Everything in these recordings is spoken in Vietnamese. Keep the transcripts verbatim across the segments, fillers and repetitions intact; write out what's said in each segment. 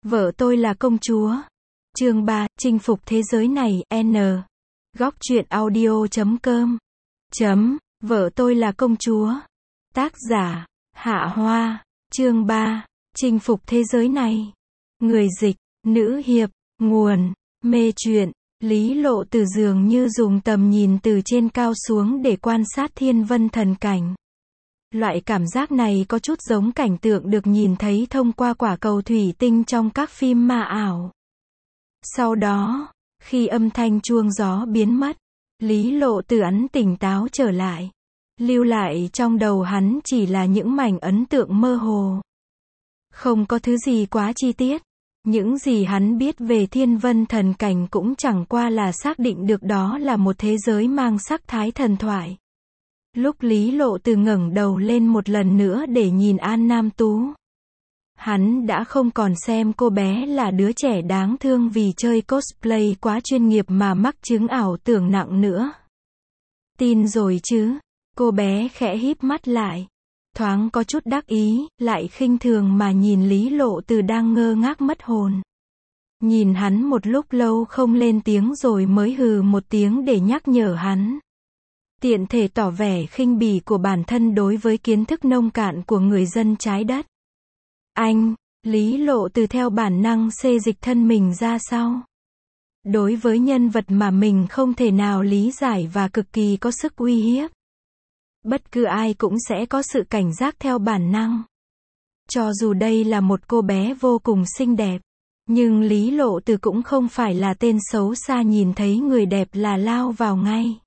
Vợ tôi là công chúa. Chương ba, chinh phục thế giới này, N. Góc truyện audio chấm com. Chấm, vợ tôi là công chúa. Tác giả, Hạ Hoa. Chương ba, chinh phục thế giới này. Người dịch, nữ hiệp, nguồn, mê truyện. Lý Lộ Từ dường như dùng tầm nhìn từ trên cao xuống để quan sát thiên vân thần cảnh. Loại cảm giác này có chút giống cảnh tượng được nhìn thấy thông qua quả cầu thủy tinh trong các phim ma ảo. Sau đó, khi âm thanh chuông gió biến mất, Lý Lộ Từ ấn tỉnh táo trở lại. Lưu lại trong đầu hắn chỉ là những mảnh ấn tượng mơ hồ. Không có thứ gì quá chi tiết. Những gì hắn biết về thiên vân thần cảnh cũng chẳng qua là xác định được đó là một thế giới mang sắc thái thần thoại. Lúc Lý Lộ Từ ngẩng đầu lên một lần nữa để nhìn An Nam Tú, hắn đã không còn xem cô bé là đứa trẻ đáng thương vì chơi cosplay quá chuyên nghiệp mà mắc chứng ảo tưởng nặng nữa. Tin rồi chứ? Cô bé khẽ híp mắt lại, thoáng có chút đắc ý, lại khinh thường mà nhìn Lý Lộ Từ đang ngơ ngác mất hồn. Nhìn hắn một lúc lâu không lên tiếng rồi mới hừ một tiếng để nhắc nhở hắn. Tiện thể tỏ vẻ khinh bỉ của bản thân đối với kiến thức nông cạn của người dân trái đất. Anh, Lý Lộ Từ theo bản năng xê dịch thân mình ra sau. Đối với nhân vật mà mình không thể nào lý giải và cực kỳ có sức uy hiếp, bất cứ ai cũng sẽ có sự cảnh giác theo bản năng. Cho dù đây là một cô bé vô cùng xinh đẹp, nhưng Lý Lộ Từ cũng không phải là tên xấu xa nhìn thấy người đẹp là lao vào ngay.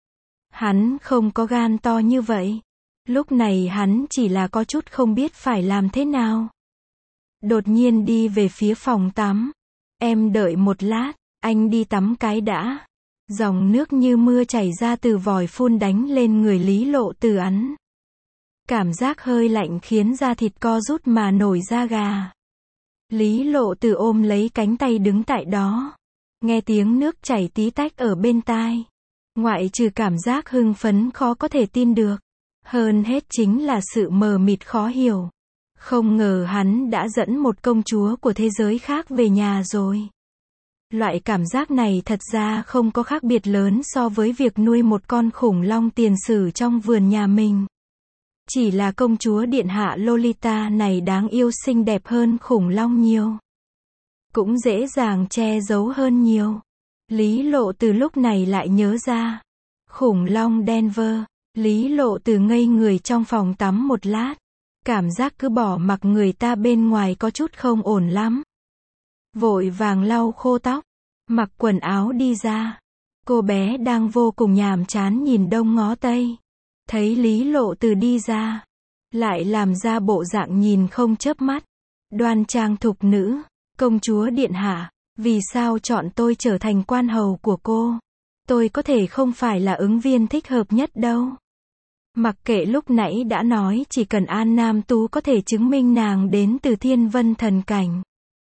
Hắn không có gan to như vậy. Lúc này hắn chỉ là có chút không biết phải làm thế nào. Đột nhiên đi về phía phòng tắm. Em đợi một lát, anh đi tắm cái đã. Dòng nước như mưa chảy ra từ vòi phun đánh lên người Lý Lộ Từ ắn. Cảm giác hơi lạnh khiến da thịt co rút mà nổi da gà. Lý Lộ Từ ôm lấy cánh tay đứng tại đó. Nghe tiếng nước chảy tí tách ở bên tai. Ngoại trừ cảm giác hưng phấn khó có thể tin được, hơn hết chính là sự mờ mịt khó hiểu. Không ngờ hắn đã dẫn một công chúa của thế giới khác về nhà rồi. Loại cảm giác này thật ra không có khác biệt lớn so với việc nuôi một con khủng long tiền sử trong vườn nhà mình. Chỉ là công chúa điện hạ Lolita này đáng yêu xinh đẹp hơn khủng long nhiều. Cũng dễ dàng che giấu hơn nhiều. Lý Lộ Từ lúc này lại nhớ ra. Khủng long Denver. Lý Lộ Từ ngây người trong phòng tắm một lát. Cảm giác cứ bỏ mặc người ta bên ngoài có chút không ổn lắm. Vội vàng lau khô tóc, mặc quần áo đi ra. Cô bé đang vô cùng nhàm chán nhìn đông ngó tây. Thấy Lý Lộ Từ đi ra, lại làm ra bộ dạng nhìn không chớp mắt. Đoan trang thục nữ. Công chúa điện hạ, vì sao chọn tôi trở thành quan hầu của cô? Tôi có thể không phải là ứng viên thích hợp nhất đâu. Mặc kệ lúc nãy đã nói chỉ cần An Nam Tú có thể chứng minh nàng đến từ thiên vân thần cảnh,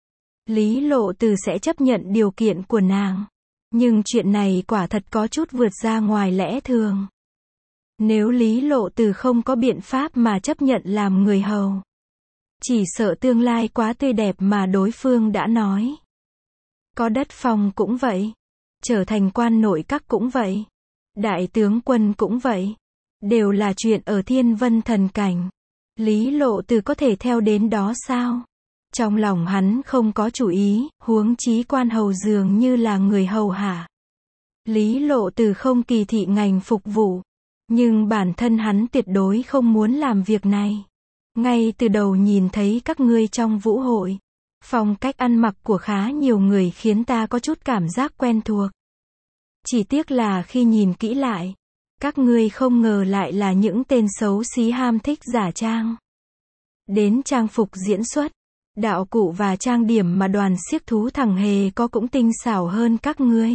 Lý Lộ Từ sẽ chấp nhận điều kiện của nàng. Nhưng chuyện này quả thật có chút vượt ra ngoài lẽ thường. Nếu Lý Lộ Từ không có biện pháp mà chấp nhận làm người hầu, chỉ sợ tương lai quá tươi đẹp mà đối phương đã nói. Có đất phong cũng vậy. Trở thành quan nội các cũng vậy. Đại tướng quân cũng vậy. Đều là chuyện ở thiên vân thần cảnh. Lý Lộ Từ có thể theo đến đó sao? Trong lòng hắn không có chủ ý, huống chí quan hầu dường như là người hầu hạ. Lý Lộ Từ không kỳ thị ngành phục vụ. Nhưng bản thân hắn tuyệt đối không muốn làm việc này. Ngay từ đầu nhìn thấy các ngươi trong vũ hội, phong cách ăn mặc của khá nhiều người khiến ta có chút cảm giác quen thuộc. Chỉ tiếc là khi nhìn kỹ lại, các ngươi không ngờ lại là những tên xấu xí ham thích giả trang. Đến trang phục diễn xuất, đạo cụ và trang điểm mà đoàn xiếc thú thằng hề có cũng tinh xảo hơn các ngươi.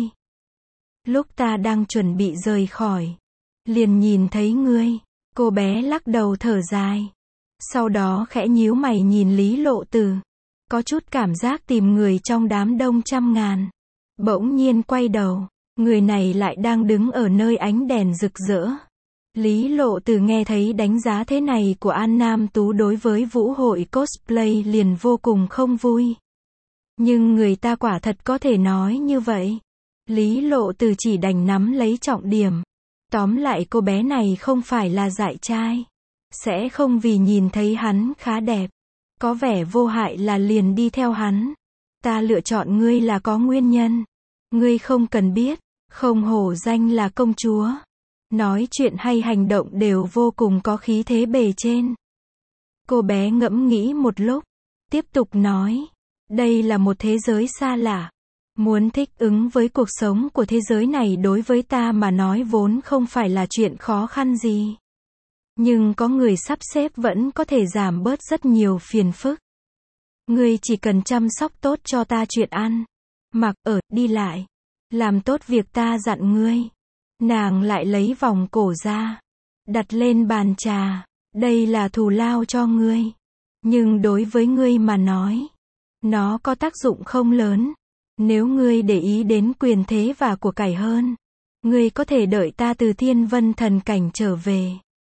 Lúc ta đang chuẩn bị rời khỏi, liền nhìn thấy ngươi. Cô bé lắc đầu thở dài. Sau đó khẽ nhíu mày nhìn Lý Lộ Từ, có chút cảm giác tìm người trong đám đông trăm ngàn. Bỗng nhiên quay đầu, người này lại đang đứng ở nơi ánh đèn rực rỡ. Lý Lộ Từ nghe thấy đánh giá thế này của An Nam Tú đối với vũ hội cosplay liền vô cùng không vui. Nhưng người ta quả thật có thể nói như vậy. Lý Lộ Từ chỉ đành nắm lấy trọng điểm. Tóm lại cô bé này không phải là dại trai. Sẽ không vì nhìn thấy hắn khá đẹp, có vẻ vô hại là liền đi theo hắn. Ta lựa chọn ngươi là có nguyên nhân. Ngươi không cần biết, không hổ danh là công chúa. Nói chuyện hay hành động đều vô cùng có khí thế bề trên. Cô bé ngẫm nghĩ một lúc, tiếp tục nói. Đây là một thế giới xa lạ. Muốn thích ứng với cuộc sống của thế giới này đối với ta mà nói vốn không phải là chuyện khó khăn gì. Nhưng có người sắp xếp vẫn có thể giảm bớt rất nhiều phiền phức. Ngươi chỉ cần chăm sóc tốt cho ta chuyện ăn, mặc, ở, đi lại. Làm tốt việc ta dặn ngươi. Nàng lại lấy vòng cổ ra, đặt lên bàn trà. Đây là thù lao cho ngươi. Nhưng đối với ngươi mà nói, nó có tác dụng không lớn. Nếu ngươi để ý đến quyền thế và của cải hơn, ngươi có thể đợi ta từ Thiên Vân Thần Cảnh trở về.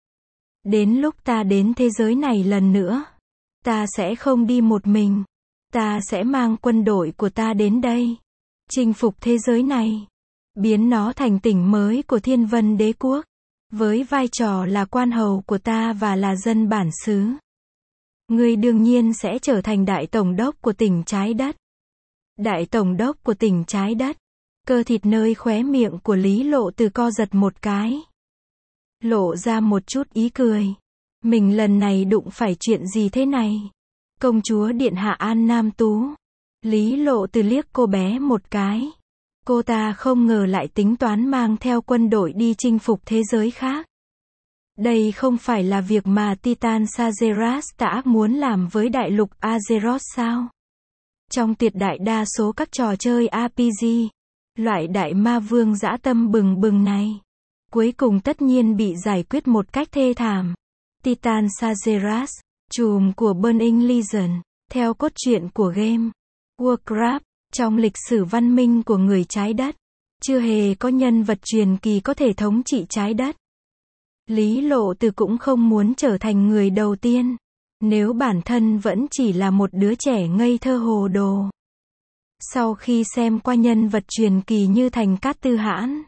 Đến lúc ta đến thế giới này lần nữa, ta sẽ không đi một mình. Ta sẽ mang quân đội của ta đến đây, chinh phục thế giới này, biến nó thành tỉnh mới của Thiên Vân Đế Quốc, với vai trò là quan hầu của ta và là dân bản xứ. Ngươi đương nhiên sẽ trở thành đại tổng đốc của tỉnh trái đất. Đại tổng đốc của tỉnh trái đất. Cơ thịt nơi khóe miệng của Lý Lộ Từ co giật một cái. Lộ ra một chút ý cười. Mình lần này đụng phải chuyện gì thế này? Công chúa điện hạ An Nam Tú. Lý Lộ Từ liếc cô bé một cái. Cô ta không ngờ lại tính toán mang theo quân đội đi chinh phục thế giới khác. Đây không phải là việc mà Titan Sageras đã muốn làm với đại lục Azeroth sao? Trong tuyệt đại đa số các trò chơi rờ pê giê, loại đại ma vương dã tâm bừng bừng này, cuối cùng tất nhiên bị giải quyết một cách thê thảm. Titan Sageras, trùm của Burning Legion, theo cốt truyện của game Warcraft, trong lịch sử văn minh của người trái đất, chưa hề có nhân vật truyền kỳ có thể thống trị trái đất. Lý Lộ Từ cũng không muốn trở thành người đầu tiên, nếu bản thân vẫn chỉ là một đứa trẻ ngây thơ hồ đồ. Sau khi xem qua nhân vật truyền kỳ như Thành Cát Tư Hãn,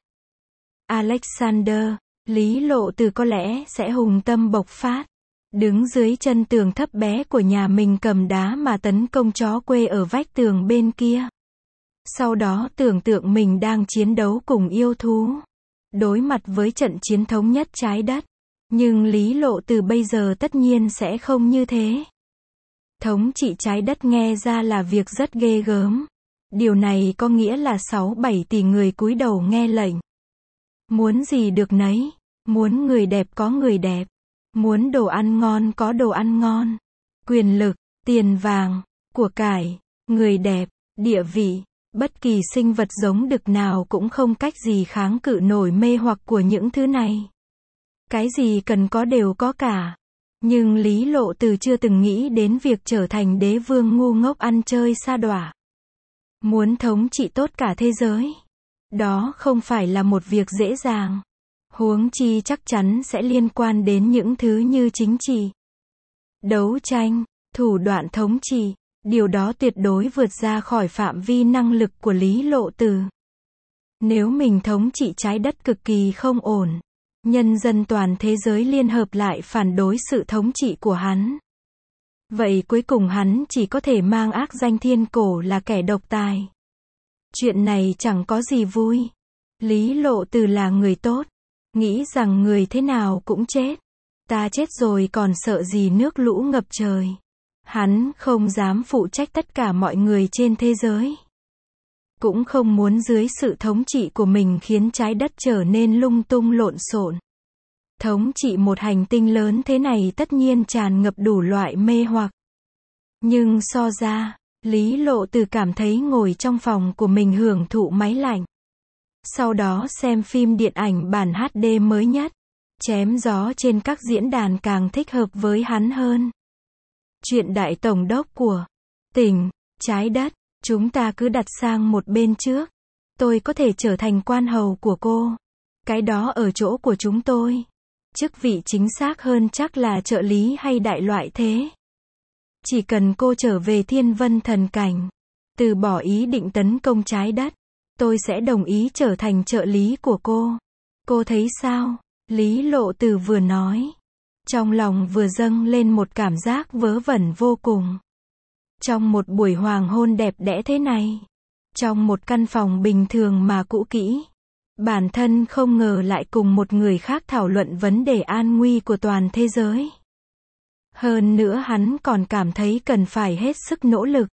Alexander, Lý Lộ Từ có lẽ sẽ hùng tâm bộc phát, đứng dưới chân tường thấp bé của nhà mình cầm đá mà tấn công chó quê ở vách tường bên kia. Sau đó tưởng tượng mình đang chiến đấu cùng yêu thú, đối mặt với trận chiến thống nhất trái đất. Nhưng Lý Lộ Từ bây giờ tất nhiên sẽ không như thế. Thống trị trái đất nghe ra là việc rất ghê gớm. Điều này có nghĩa là sáu bảy tỷ người cúi đầu nghe lệnh. Muốn gì được nấy. Muốn người đẹp có người đẹp. Muốn đồ ăn ngon có đồ ăn ngon. Quyền lực, tiền vàng, của cải, người đẹp, địa vị. Bất kỳ sinh vật giống đực nào cũng không cách gì kháng cự nổi mê hoặc của những thứ này. Cái gì cần có đều có cả. Nhưng Lý Lộ Từ chưa từng nghĩ đến việc trở thành đế vương ngu ngốc ăn chơi sa đọa. Muốn thống trị tốt cả thế giới, đó không phải là một việc dễ dàng. Huống chi chắc chắn sẽ liên quan đến những thứ như chính trị, đấu tranh, thủ đoạn thống trị. Điều đó tuyệt đối vượt ra khỏi phạm vi năng lực của Lý Lộ Từ. Nếu mình thống trị trái đất cực kỳ không ổn, nhân dân toàn thế giới liên hợp lại phản đối sự thống trị của hắn, vậy cuối cùng hắn chỉ có thể mang ác danh thiên cổ là kẻ độc tài. Chuyện này chẳng có gì vui. Lý Lộ Từ là người tốt, nghĩ rằng người thế nào cũng chết. Ta chết rồi còn sợ gì nước lũ ngập trời. Hắn không dám phụ trách tất cả mọi người trên thế giới. Cũng không muốn dưới sự thống trị của mình khiến trái đất trở nên lung tung lộn xộn. Thống trị một hành tinh lớn thế này tất nhiên tràn ngập đủ loại mê hoặc. Nhưng so ra, Lý Lộ Từ cảm thấy ngồi trong phòng của mình hưởng thụ máy lạnh. Sau đó xem phim điện ảnh bản hát đê mới nhất. Chém gió trên các diễn đàn càng thích hợp với hắn hơn. Chuyện đại tổng đốc của tỉnh, trái đất, chúng ta cứ đặt sang một bên trước. Tôi có thể trở thành quan hầu của cô. Cái đó ở chỗ của chúng tôi. Chức vị chính xác hơn chắc là trợ lý hay đại loại thế. Chỉ cần cô trở về Thiên Vân Thần Cảnh, từ bỏ ý định tấn công trái đất. Tôi sẽ đồng ý trở thành trợ lý của cô. Cô thấy sao? Lý Lộ Từ vừa nói. Trong lòng vừa dâng lên một cảm giác vớ vẩn vô cùng. Trong một buổi hoàng hôn đẹp đẽ thế này, trong một căn phòng bình thường mà cũ kỹ, bản thân không ngờ lại cùng một người khác thảo luận vấn đề an nguy của toàn thế giới. Hơn nữa hắn còn cảm thấy cần phải hết sức nỗ lực.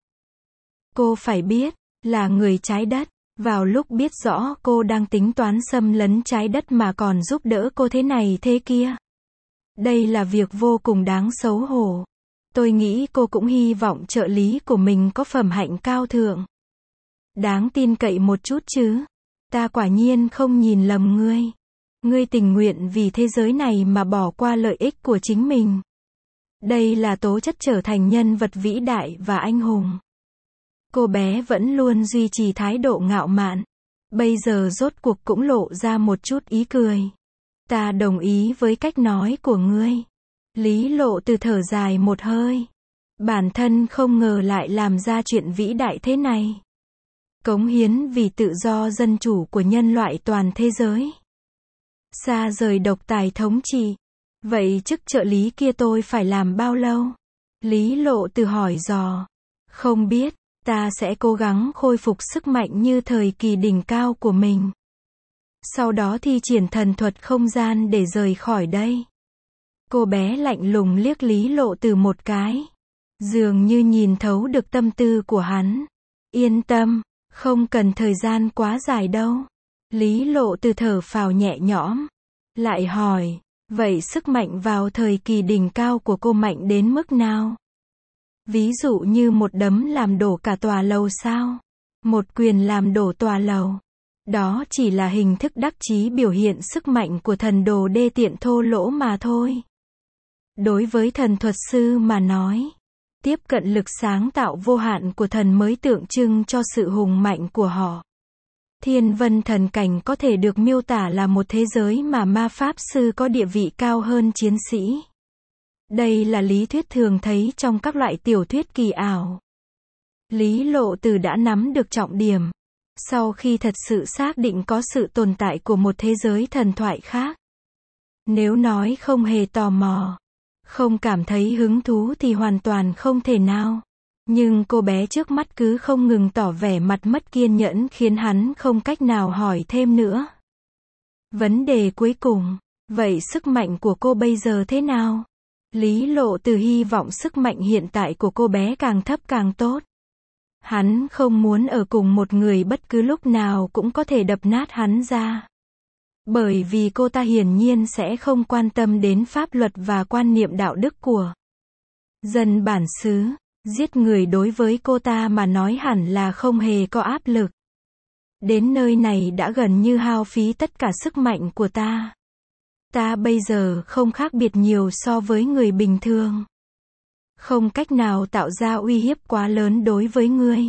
Cô phải biết, là người trái đất, vào lúc biết rõ cô đang tính toán xâm lấn trái đất mà còn giúp đỡ cô thế này thế kia. Đây là việc vô cùng đáng xấu hổ. Tôi nghĩ cô cũng hy vọng trợ lý của mình có phẩm hạnh cao thượng. Đáng tin cậy một chút chứ. Ta quả nhiên không nhìn lầm ngươi. Ngươi tình nguyện vì thế giới này mà bỏ qua lợi ích của chính mình. Đây là tố chất trở thành nhân vật vĩ đại và anh hùng. Cô bé vẫn luôn duy trì thái độ ngạo mạn. Bây giờ rốt cuộc cũng lộ ra một chút ý cười. Ta đồng ý với cách nói của ngươi. Lý Lộ Từ thở dài một hơi. Bản thân không ngờ lại làm ra chuyện vĩ đại thế này. Cống hiến vì tự do dân chủ của nhân loại toàn thế giới. Xa rời độc tài thống trị. Vậy chức trợ lý kia tôi phải làm bao lâu? Lý Lộ Từ hỏi dò. Không biết, ta sẽ cố gắng khôi phục sức mạnh như thời kỳ đỉnh cao của mình. Sau đó thi triển thần thuật không gian để rời khỏi đây. Cô bé lạnh lùng liếc Lý Lộ Từ một cái. Dường như nhìn thấu được tâm tư của hắn. Yên tâm, không cần thời gian quá dài đâu. Lý Lộ Từ thở phào nhẹ nhõm. Lại hỏi, vậy sức mạnh vào thời kỳ đỉnh cao của cô mạnh đến mức nào? Ví dụ như một đấm làm đổ cả tòa lầu sao? Một quyền làm đổ tòa lầu. Đó chỉ là hình thức đắc chí biểu hiện sức mạnh của thần đồ đê tiện thô lỗ mà thôi. Đối với thần thuật sư mà nói, tiếp cận lực sáng tạo vô hạn của thần mới tượng trưng cho sự hùng mạnh của họ. Thiên vân thần cảnh có thể được miêu tả là một thế giới mà ma pháp sư có địa vị cao hơn chiến sĩ. Đây là lý thuyết thường thấy trong các loại tiểu thuyết kỳ ảo. Lý Lộ Từ đã nắm được trọng điểm. Sau khi thật sự xác định có sự tồn tại của một thế giới thần thoại khác. Nếu nói không hề tò mò, không cảm thấy hứng thú thì hoàn toàn không thể nào. Nhưng cô bé trước mắt cứ không ngừng tỏ vẻ mặt mất kiên nhẫn khiến hắn không cách nào hỏi thêm nữa. Vấn đề cuối cùng, vậy sức mạnh của cô bây giờ thế nào? Lý Lộ Từ hy vọng sức mạnh hiện tại của cô bé càng thấp càng tốt. Hắn không muốn ở cùng một người bất cứ lúc nào cũng có thể đập nát hắn ra. Bởi vì cô ta hiển nhiên sẽ không quan tâm đến pháp luật và quan niệm đạo đức của dân bản xứ. Giết người đối với cô ta mà nói hẳn là không hề có áp lực. Đến nơi này đã gần như hao phí tất cả sức mạnh của ta. Ta bây giờ không khác biệt nhiều so với người bình thường. Không cách nào tạo ra uy hiếp quá lớn đối với ngươi.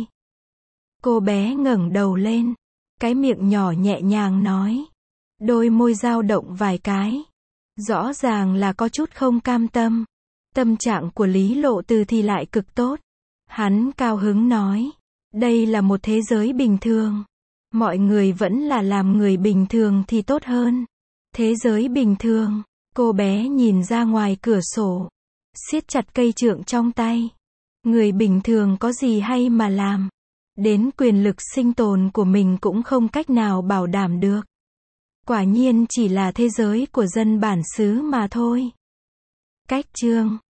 Cô bé ngẩng đầu lên. Cái miệng nhỏ nhẹ nhàng nói. Đôi môi dao động vài cái. Rõ ràng là có chút không cam tâm. Tâm trạng của Lý Lộ Từ thì lại cực tốt. Hắn cao hứng nói. Đây là một thế giới bình thường. Mọi người vẫn là làm người bình thường thì tốt hơn. Thế giới bình thường. Cô bé nhìn ra ngoài cửa sổ. Siết chặt cây trượng trong tay. Người bình thường có gì hay mà làm. Đến quyền lực sinh tồn của mình cũng không cách nào bảo đảm được. Quả nhiên chỉ là thế giới của dân bản xứ mà thôi. Cách chương